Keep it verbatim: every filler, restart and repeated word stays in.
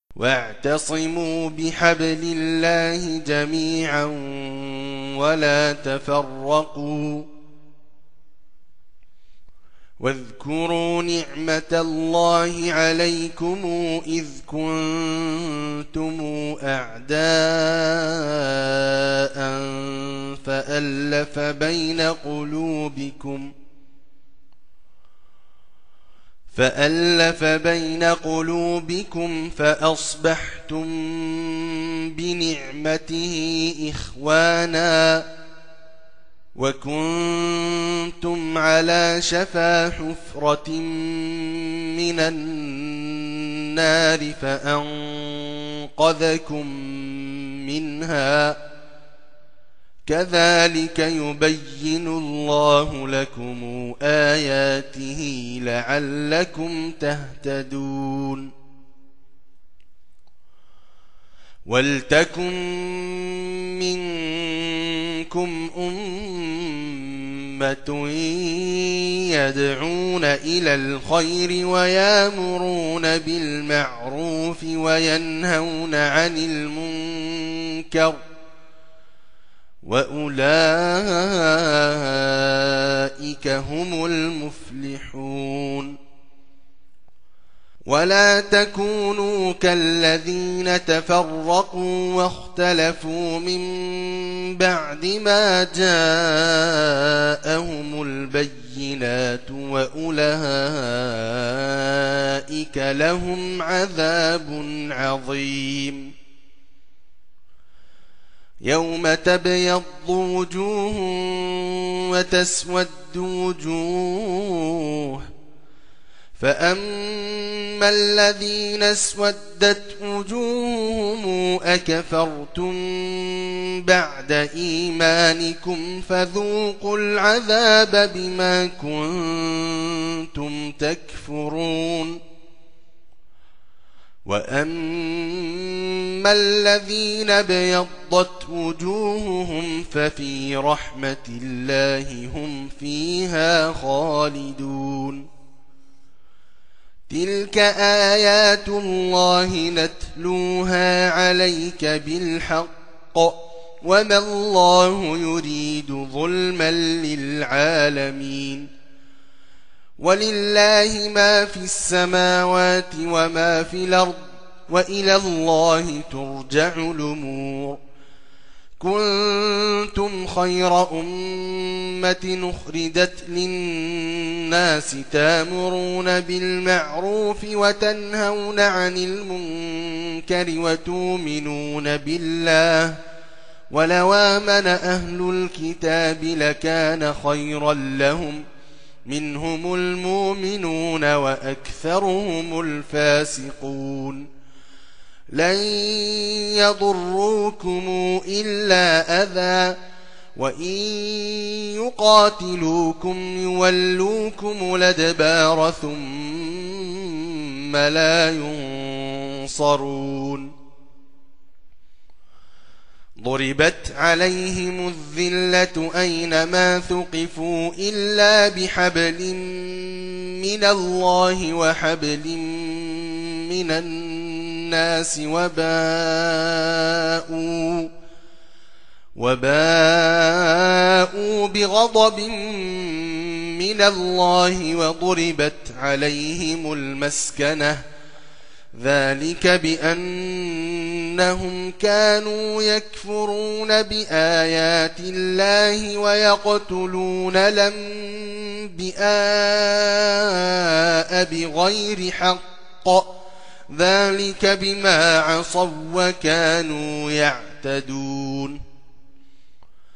واعتصموا بحبل الله جميعا ولا تفرقوا واذكروا نعمة الله عليكم إذ كنتم أعداء فألف بين قلوبكم فألف بين قلوبكم فأصبحتم بنعمته إخوانا وكنتم على شفا حفرة من النار فأنقذكم منها كذلك يبين الله لكم آياته لعلكم تهتدون ولتكن منكم أمة يدعون إلى الخير ويأمرون بالمعروف وينهون عن المنكر وأولئك هم المفلحون ولا تكونوا كالذين تفرقوا واختلفوا من بعد ما جاءهم البينات وأولئك لهم عذاب عظيم يوم تبيض وجوه وتسود وجوه فأما الذين اسودت وجوههم أكفرتم بعد إيمانكم فذوقوا العذاب بما كنتم تكفرون وأما الذين ابيضت وجوههم ففي رحمة الله هم فيها خالدون تلك آيات الله نتلوها عليك بالحق وما الله يريد ظلما للعالمين ولله ما في السماوات وما في الأرض وإلى الله ترجع الأمور كنتم خير أمة أخرجت للناس تأمرون بالمعروف وتنهون عن المنكر وتؤمنون بالله ولو آمن أهل الكتاب لكان خيرا لهم منهم المؤمنون وأكثرهم الفاسقون لن يضروكم إلا أذى وإن يقاتلوكم يولوكم الأدبار ثم لا ينصرون ضربت عليهم الذلة أينما ثقفوا إلا بحبل من الله وحبل من الناس وباءوا وباءوا بغضب من الله وضربت عليهم المسكنة ذلك بأنهم كانوا يكفرون بآيات الله ويقتلون الأنبياء بغير حق ذلك بما عصوا وكانوا يعتدون